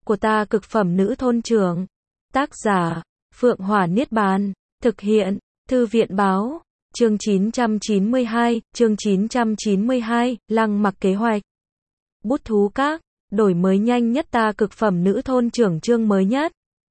của ta cực phẩm nữ thôn trưởng. Tác giả, Phượng Hỏa Niết Bàn. Thực hiện, Thư viện báo. Chương 992, Lăng Mặc kế hoạch. Bút thú các, đổi mới nhanh nhất ta cực phẩm nữ thôn trưởng chương mới nhất.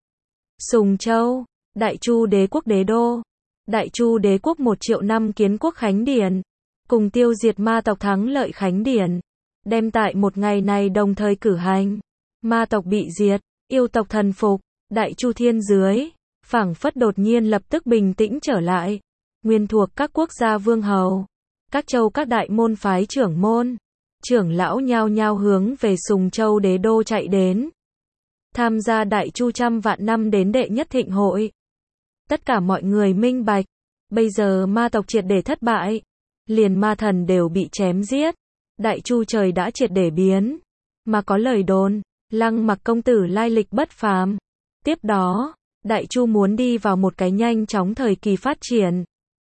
Sùng Châu, Đại Chu đế quốc đế đô. Đại Chu đế quốc 1 triệu năm kiến quốc khánh điển, cùng tiêu diệt ma tộc thắng lợi khánh điển, đem tại một ngày này đồng thời cử hành. Ma tộc bị diệt, yêu tộc thần phục, Đại Chu thiên dưới, phảng phất đột nhiên lập tức bình tĩnh trở lại. Nguyên thuộc các quốc gia vương hầu, các châu các đại môn phái trưởng môn, trưởng lão nhao nhao hướng về Sùng Châu đế đô chạy đến. Tham gia Đại Chu trăm vạn năm đến đệ nhất thịnh hội. Tất cả mọi người minh bạch, bây giờ ma tộc triệt để thất bại, liền ma thần đều bị chém giết, Đại Chu trời đã triệt để biến. Mà có lời đồn, Lăng Mặc công tử lai lịch bất phàm. Tiếp đó, Đại Chu muốn đi vào một cái nhanh chóng thời kỳ phát triển.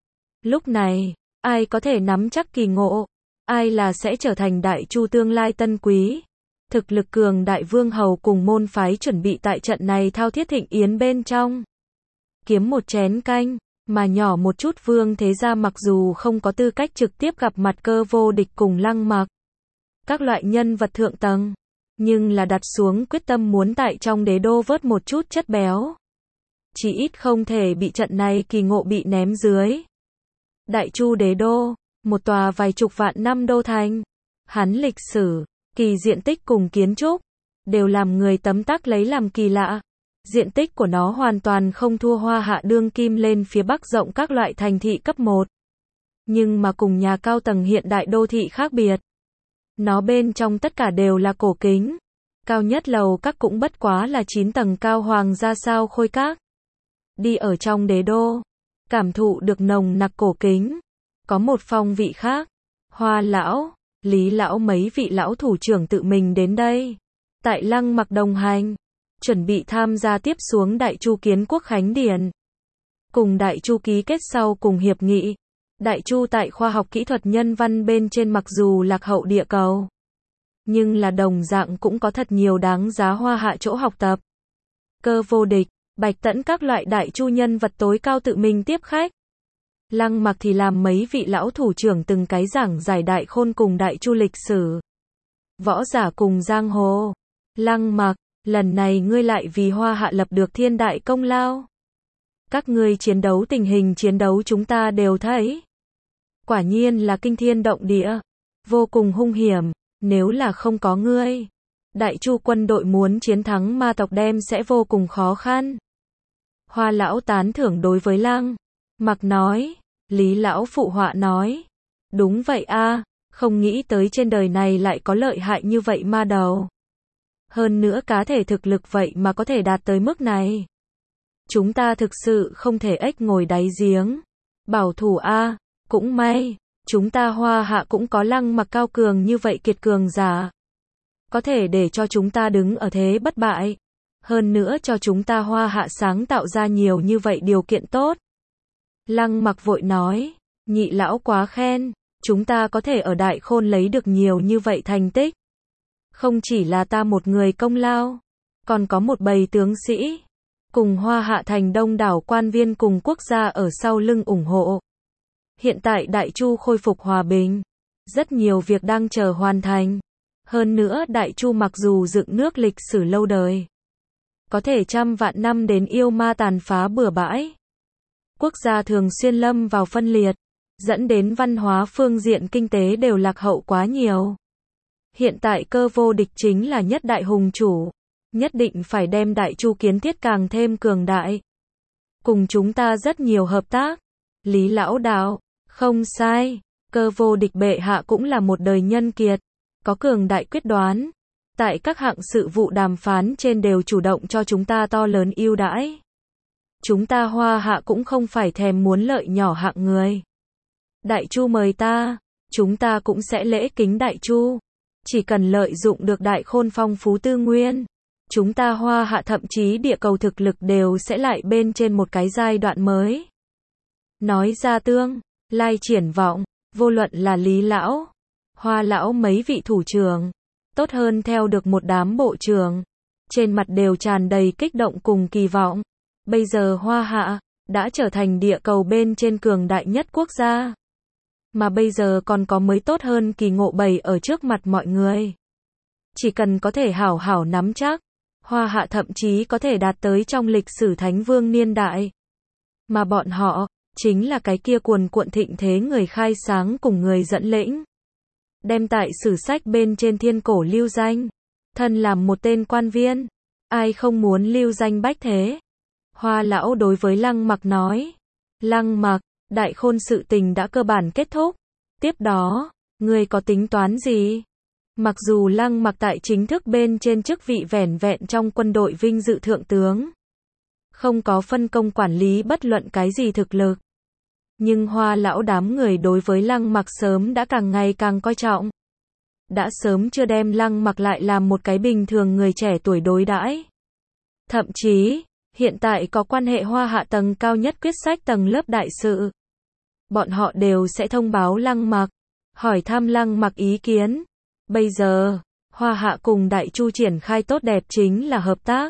Lúc này, ai có thể nắm chắc kỳ ngộ, ai là sẽ trở thành Đại Chu tương lai tân quý. Thực lực cường đại vương hầu cùng môn phái chuẩn bị tại trận này thao thiết thịnh yến bên trong. Kiếm một chén canh, mà nhỏ một chút vương thế gia mặc dù không có tư cách trực tiếp gặp mặt Cơ Vô Địch cùng Lăng Mặc, các loại nhân vật thượng tầng, nhưng là đặt xuống quyết tâm muốn tại trong đế đô vớt một chút chất béo. Chỉ ít không thể bị trận này kỳ ngộ bị ném dưới. Đại Chu đế đô, một tòa vài chục vạn năm đô thành. Hắn lịch sử, kỳ diện tích cùng kiến trúc, đều làm người tấm tắc lấy làm kỳ lạ. Diện tích của nó hoàn toàn không thua Hoa Hạ đương kim lên phía bắc rộng các loại thành thị cấp 1. Nhưng mà cùng nhà cao tầng hiện đại đô thị khác biệt. Nó bên trong tất cả đều là cổ kính. Cao nhất lầu các cũng bất quá là 9 tầng cao hoàng gia sao khôi các. Đi ở trong đế đô, cảm thụ được nồng nặc cổ kính. Có một phong vị khác. Hoa lão, Lý lão mấy vị lão thủ trưởng tự mình đến đây. Tại Lăng Mặc đồng hành, chuẩn bị tham gia tiếp xuống Đại Chu kiến quốc khánh điển. Cùng Đại Chu ký kết sau cùng hiệp nghị. Đại Chu tại khoa học kỹ thuật nhân văn bên trên mặc dù lạc hậu địa cầu, nhưng là đồng dạng cũng có thật nhiều đáng giá Hoa Hạ chỗ học tập. Cơ Vô Địch, Bạch Tẫn các loại Đại Chu nhân vật tối cao tự mình tiếp khách. Lăng Mặc thì làm mấy vị lão thủ trưởng từng cái giảng giải đại khôn cùng Đại Chu lịch sử, võ giả cùng giang hồ. Lăng Mặc, lần này ngươi lại vì Hoa Hạ lập được thiên đại công lao. Các ngươi chiến đấu tình hình chiến đấu chúng ta đều thấy. Quả nhiên là kinh thiên động địa, vô cùng hung hiểm, nếu là không có ngươi, Đại Chu quân đội muốn chiến thắng ma tộc đem sẽ vô cùng khó khăn. Hoa lão tán thưởng đối với Lăng Mặc nói, Lý lão phụ họa nói, đúng vậy a, không nghĩ tới trên đời này lại có lợi hại như vậy ma đầu. Hơn nữa cá thể thực lực vậy mà có thể đạt tới mức này. Chúng ta thực sự không thể ếch ngồi đáy giếng. Bảo thủ a, cũng may, chúng ta Hoa Hạ cũng có Lăng Mặc cao cường như vậy kiệt cường giả. Có thể để cho chúng ta đứng ở thế bất bại. Hơn nữa cho chúng ta Hoa Hạ sáng tạo ra nhiều như vậy điều kiện tốt. Lăng Mặc vội nói, nhị lão quá khen, chúng ta có thể ở Đại Khôn lấy được nhiều như vậy thành tích. Không chỉ là ta một người công lao, còn có một bầy tướng sĩ, cùng Hoa Hạ thành đông đảo quan viên cùng quốc gia ở sau lưng ủng hộ. Hiện tại Đại Chu khôi phục hòa bình, rất nhiều việc đang chờ hoàn thành. Hơn nữa Đại Chu mặc dù dựng nước lịch sử lâu đời, có thể trăm vạn năm đến yêu ma tàn phá bừa bãi. Quốc gia thường xuyên lâm vào phân liệt, dẫn đến văn hóa phương diện kinh tế đều lạc hậu quá nhiều. Hiện tại Cơ Vô Địch chính là nhất đại hùng chủ, nhất định phải đem Đại Chu kiến thiết càng thêm cường đại. Cùng chúng ta rất nhiều hợp tác. Lý lão đạo, không sai, Cơ Vô Địch bệ hạ cũng là một đời nhân kiệt, có cường đại quyết đoán. Tại các hạng sự vụ đàm phán trên đều chủ động cho chúng ta to lớn ưu đãi. Chúng ta Hoa Hạ cũng không phải thèm muốn lợi nhỏ hạng người. Đại Chu mời ta, chúng ta cũng sẽ lễ kính Đại Chu. Chỉ cần lợi dụng được Đại Khôn phong phú tư nguyên, chúng ta Hoa Hạ thậm chí địa cầu thực lực đều sẽ lại bên trên một cái giai đoạn mới. Nói ra tương lai triển vọng, vô luận là Lý lão, Hoa lão mấy vị thủ trưởng, tốt hơn theo được một đám bộ trưởng, trên mặt đều tràn đầy kích động cùng kỳ vọng. Bây giờ Hoa Hạ đã trở thành địa cầu bên trên cường đại nhất quốc gia. Mà bây giờ còn có mới tốt hơn kỳ ngộ bày ở trước mặt mọi người. Chỉ cần có thể hảo hảo nắm chắc, Hoa Hạ thậm chí có thể đạt tới trong lịch sử Thánh Vương niên đại. Mà bọn họ, chính là cái kia cuồn cuộn thịnh thế người khai sáng cùng người dẫn lĩnh. Đem tại sử sách bên trên thiên cổ lưu danh. Thân làm một tên quan viên, ai không muốn lưu danh bách thế. Hoa lão đối với Lăng Mặc nói. Lăng Mặc, đại khôn sự tình đã cơ bản kết thúc. Tiếp đó, ngươi có tính toán gì? Mặc dù Lăng Mặc tại chính thức bên trên chức vị vẻn vẹn trong quân đội vinh dự thượng tướng. Không có phân công quản lý bất luận cái gì thực lực. Nhưng Hoa lão đám người đối với Lăng Mặc sớm đã càng ngày càng coi trọng. Đã sớm chưa đem Lăng Mặc lại làm một cái bình thường người trẻ tuổi đối đãi. Thậm chí, hiện tại có quan hệ Hoa Hạ tầng cao nhất quyết sách tầng lớp đại sự. Bọn họ đều sẽ thông báo Lăng Mặc, hỏi thăm Lăng Mặc ý kiến. Bây giờ, Hoa Hạ cùng Đại Chu triển khai tốt đẹp chính là hợp tác.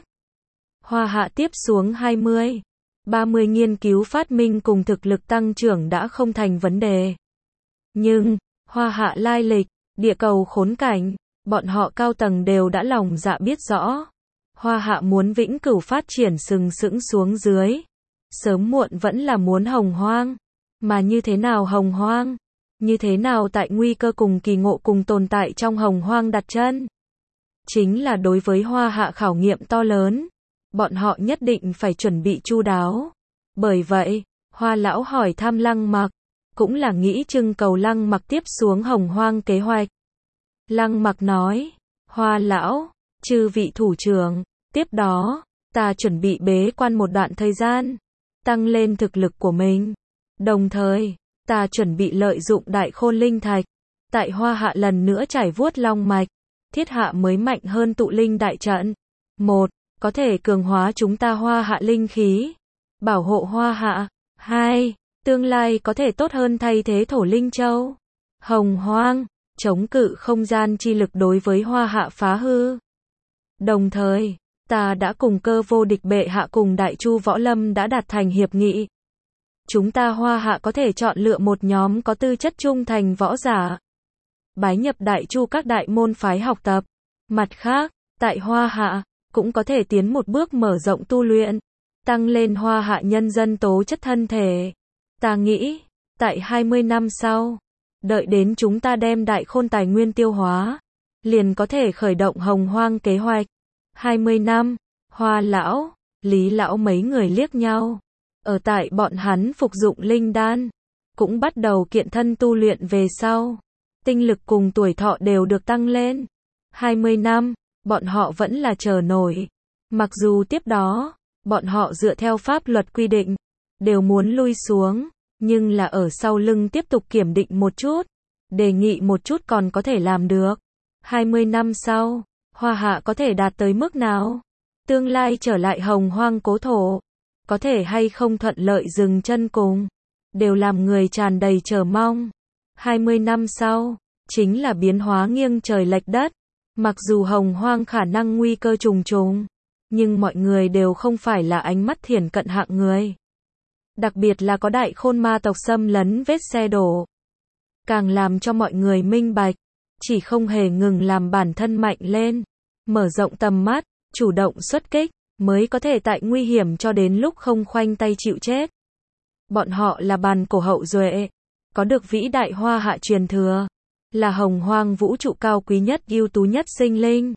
Hoa Hạ tiếp xuống 20, 30 nghiên cứu phát minh cùng thực lực tăng trưởng đã không thành vấn đề. Nhưng, Hoa Hạ lai lịch, địa cầu khốn cảnh, bọn họ cao tầng đều đã lòng dạ biết rõ. Hoa Hạ muốn vĩnh cửu phát triển sừng sững xuống dưới. Sớm muộn vẫn là muốn hồng hoang. Mà như thế nào hồng hoang? Như thế nào tại nguy cơ cùng kỳ ngộ cùng tồn tại trong hồng hoang đặt chân? Chính là đối với Hoa Hạ khảo nghiệm to lớn. Bọn họ nhất định phải chuẩn bị chu đáo. Bởi vậy, Hoa lão hỏi thăm Lăng Mặc, cũng là nghĩ trưng cầu Lăng Mặc tiếp xuống hồng hoang kế hoạch. Lăng Mặc nói, Hoa lão, chư vị thủ trưởng, tiếp đó, ta chuẩn bị bế quan một đoạn thời gian, tăng lên thực lực của mình. Đồng thời, ta chuẩn bị lợi dụng đại khôn linh thạch, tại Hoa Hạ lần nữa trải vuốt long mạch, thiết hạ mới mạnh hơn tụ linh đại trận. Một, có thể cường hóa chúng ta Hoa Hạ linh khí, bảo hộ Hoa Hạ. Hai, tương lai có thể tốt hơn thay thế thổ linh châu. Hồng hoang, chống cự không gian chi lực đối với Hoa Hạ phá hư. Đồng thời, ta đã cùng Cơ Vô Địch bệ hạ cùng Đại Chu Võ Lâm đã đạt thành hiệp nghị. Chúng ta Hoa Hạ có thể chọn lựa một nhóm có tư chất trung thành võ giả, bái nhập Đại Chu các đại môn phái học tập. Mặt khác, tại Hoa Hạ, cũng có thể tiến một bước mở rộng tu luyện, tăng lên Hoa Hạ nhân dân tố chất thân thể. Ta nghĩ, tại 20 năm sau, đợi đến chúng ta đem đại khôn tài nguyên tiêu hóa, liền có thể khởi động hồng hoang kế hoạch. 20 năm, Hoa lão, Lý lão mấy người liếc nhau. Ở tại bọn hắn phục dụng linh đan, cũng bắt đầu kiện thân tu luyện về sau. Tinh lực cùng tuổi thọ đều được tăng lên. 20 năm, bọn họ vẫn là chờ nổi. Mặc dù tiếp đó, bọn họ dựa theo pháp luật quy định, đều muốn lui xuống, nhưng là ở sau lưng tiếp tục kiểm định một chút, đề nghị một chút còn có thể làm được. 20 năm sau, Hoa Hạ có thể đạt tới mức nào? Tương lai trở lại hồng hoang cố thổ, có thể hay không thuận lợi dừng chân cùng, đều làm người tràn đầy chờ mong. 20 năm sau, chính là biến hóa nghiêng trời lệch đất. Mặc dù hồng hoang khả năng nguy cơ trùng trùng, nhưng mọi người đều không phải là ánh mắt thiển cận hạng người. Đặc biệt là có đại khôn ma tộc xâm lấn vết xe đổ. Càng làm cho mọi người minh bạch, chỉ không hề ngừng làm bản thân mạnh lên, mở rộng tầm mắt, chủ động xuất kích, mới có thể tại nguy hiểm cho đến lúc không khoanh tay chịu chết. Bọn họ là bàn cổ hậu duệ, có được vĩ đại Hoa Hạ truyền thừa, là hồng hoang vũ trụ cao quý nhất ưu tú nhất sinh linh.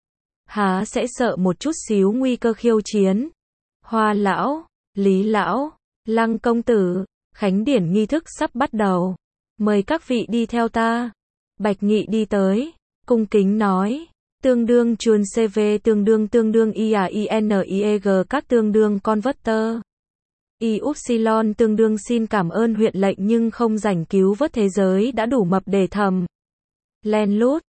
Há sẽ sợ một chút xíu nguy cơ khiêu chiến? Hoa lão, Lý lão, Lăng công tử, khánh điển nghi thức sắp bắt đầu. Mời các vị đi theo ta. Bạch Nghị đi tới, cung kính nói, tương đương chuồn CV tương đương IAINIEG các tương đương converter. Y-upsilon tương đương xin cảm ơn huyện lệnh nhưng không rảnh cứu vớt thế giới đã đủ mập để thầm. Len lút,